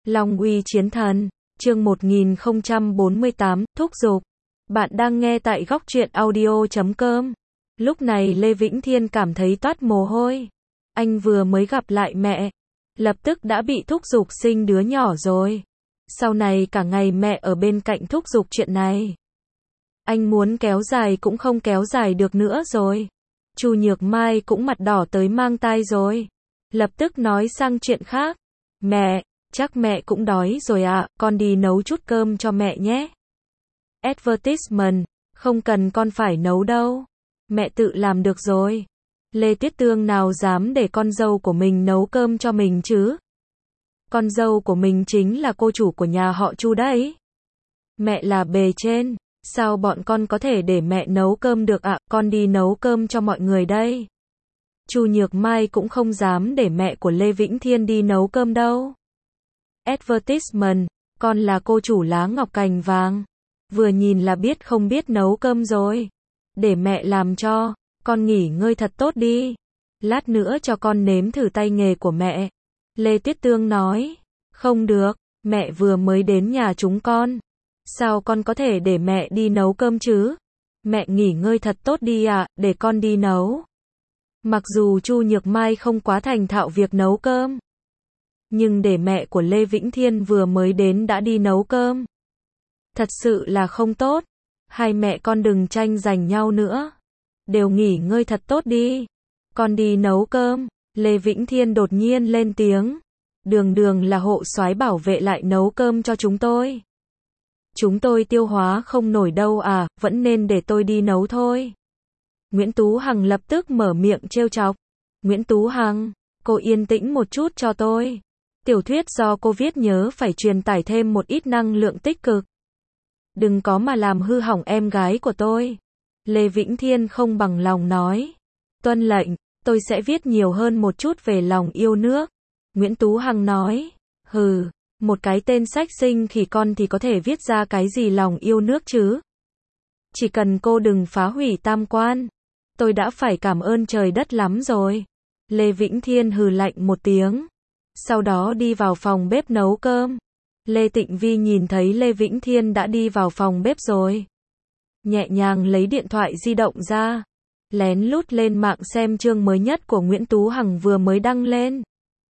Long uy chiến thần, chương 1048, thúc giục. Bạn đang nghe tại góc truyện audio.com. Lúc này Lê Vĩnh Thiên cảm thấy toát mồ hôi. Anh vừa mới gặp lại mẹ, lập tức đã bị thúc giục sinh đứa nhỏ rồi. Sau này cả ngày mẹ ở bên cạnh thúc giục chuyện này. Anh muốn kéo dài cũng không kéo dài được nữa rồi. Chu Nhược Mai cũng mặt đỏ tới mang tai rồi. Lập tức nói sang chuyện khác. Mẹ, chắc mẹ cũng đói rồi ạ, con đi nấu chút cơm cho mẹ nhé. Advertisement, không cần con phải nấu đâu. Mẹ tự làm được rồi. Lê Tuyết Tương nào dám để con dâu của mình nấu cơm cho mình chứ? Con dâu của mình chính là cô chủ của nhà họ Chu đấy. Mẹ là bề trên, sao bọn con có thể để mẹ nấu cơm được ạ, con đi nấu cơm cho mọi người đây. Chu Nhược Mai cũng không dám để mẹ của Lê Vĩnh Thiên đi nấu cơm đâu. Advertisement, con là cô chủ lá ngọc cành vàng. Vừa nhìn là biết không biết nấu cơm rồi. Để mẹ làm cho, con nghỉ ngơi thật tốt đi. Lát nữa cho con nếm thử tay nghề của mẹ. Lê Tuyết Tương nói, không được, mẹ vừa mới đến nhà chúng con. Sao con có thể để mẹ đi nấu cơm chứ? Mẹ nghỉ ngơi thật tốt đi ạ, để con đi nấu. Mặc dù Chu Nhược Mai không quá thành thạo việc nấu cơm, nhưng để mẹ của Lê Vĩnh Thiên vừa mới đến đã đi nấu cơm, thật sự là không tốt. Hai mẹ con đừng tranh giành nhau nữa. Đều nghỉ ngơi thật tốt đi. Con đi nấu cơm. Lê Vĩnh Thiên đột nhiên lên tiếng. Đường Đường là hộ soái bảo vệ lại nấu cơm cho chúng tôi. Chúng tôi tiêu hóa không nổi đâu à, vẫn nên để tôi đi nấu thôi. Nguyễn Tú Hằng lập tức mở miệng trêu chọc. Nguyễn Tú Hằng, cô yên tĩnh một chút cho tôi. Tiểu thuyết do cô viết nhớ phải truyền tải thêm một ít năng lượng tích cực. Đừng có mà làm hư hỏng em gái của tôi. Lê Vĩnh Thiên không bằng lòng nói. Tuân lệnh, tôi sẽ viết nhiều hơn một chút về lòng yêu nước. Nguyễn Tú Hằng nói. Hừ, một cái tên sách sinh khỉ con thì có thể viết ra cái gì lòng yêu nước chứ? Chỉ cần cô đừng phá hủy tam quan, tôi đã phải cảm ơn trời đất lắm rồi. Lê Vĩnh Thiên hừ lạnh một tiếng. Sau đó đi vào phòng bếp nấu cơm. Lê Tịnh Vi nhìn thấy Lê Vĩnh Thiên đã đi vào phòng bếp rồi. Nhẹ nhàng lấy điện thoại di động ra. Lén lút lên mạng xem chương mới nhất của Nguyễn Tú Hằng vừa mới đăng lên.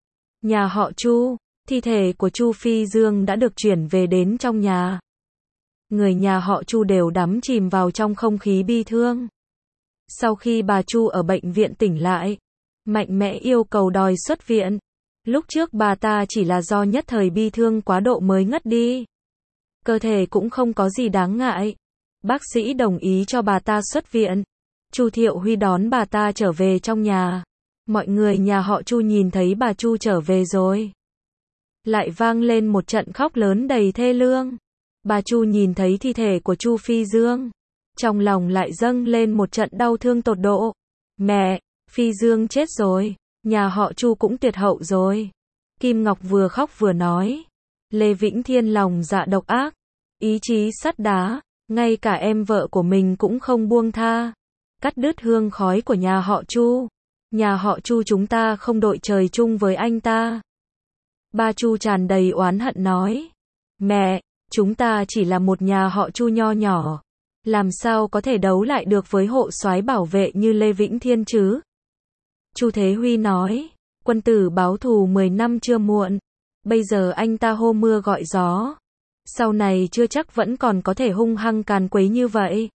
Nhà họ Chu, thi thể của Chu Phi Dương đã được chuyển về đến trong nhà. Người nhà họ Chu đều đắm chìm vào trong không khí bi thương. Sau khi bà Chu ở bệnh viện tỉnh lại, mạnh mẽ yêu cầu đòi xuất viện. Lúc trước bà ta chỉ là do nhất thời bi thương quá độ mới ngất đi. Cơ thể cũng không có gì đáng ngại. Bác sĩ đồng ý cho bà ta xuất viện. Chu Thiệu Huy đón bà ta trở về trong nhà. Mọi người nhà họ Chu nhìn thấy bà Chu trở về rồi. Lại vang lên một trận khóc lớn đầy thê lương. Bà Chu nhìn thấy thi thể của Chu Phi Dương. Trong lòng lại dâng lên một trận đau thương tột độ. Mẹ, Phi Dương chết rồi. Nhà họ Chu cũng tuyệt hậu rồi. Kim Ngọc vừa khóc vừa nói. Lê Vĩnh Thiên lòng dạ độc ác. Ý chí sắt đá. Ngay cả em vợ của mình cũng không buông tha. Cắt đứt hương khói của nhà họ Chu. Nhà họ Chu chúng ta không đội trời chung với anh ta. Ba Chu tràn đầy oán hận nói. Mẹ, chúng ta chỉ là một nhà họ Chu nho nhỏ. Làm sao có thể đấu lại được với hộ soái bảo vệ như Lê Vĩnh Thiên chứ? Chu Thế Huy nói. Quân tử báo thù 10 năm chưa muộn. Bây giờ anh ta hô mưa gọi gió. Sau này chưa chắc vẫn còn có thể hung hăng càn quấy như vậy.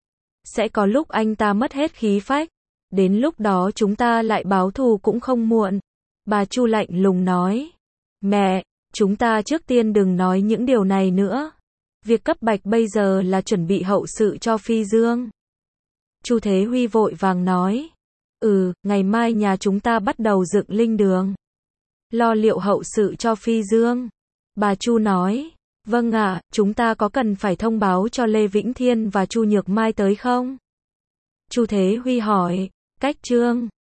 Sẽ có lúc anh ta mất hết khí phách. Đến lúc đó chúng ta lại báo thù cũng không muộn. Bà Chu lạnh lùng nói. Mẹ, chúng ta trước tiên đừng nói những điều này nữa. Việc cấp bách bây giờ là chuẩn bị hậu sự cho Phi Dương. Chu Thế Huy vội vàng nói. Ngày mai nhà chúng ta bắt đầu dựng linh đường. Lo liệu hậu sự cho Phi Dương. Bà Chu nói. Vâng ạ, chúng ta có cần phải thông báo cho Lê Vĩnh Thiên và Chu Nhược Mai tới không? Chu Thế Huy hỏi. Cách chương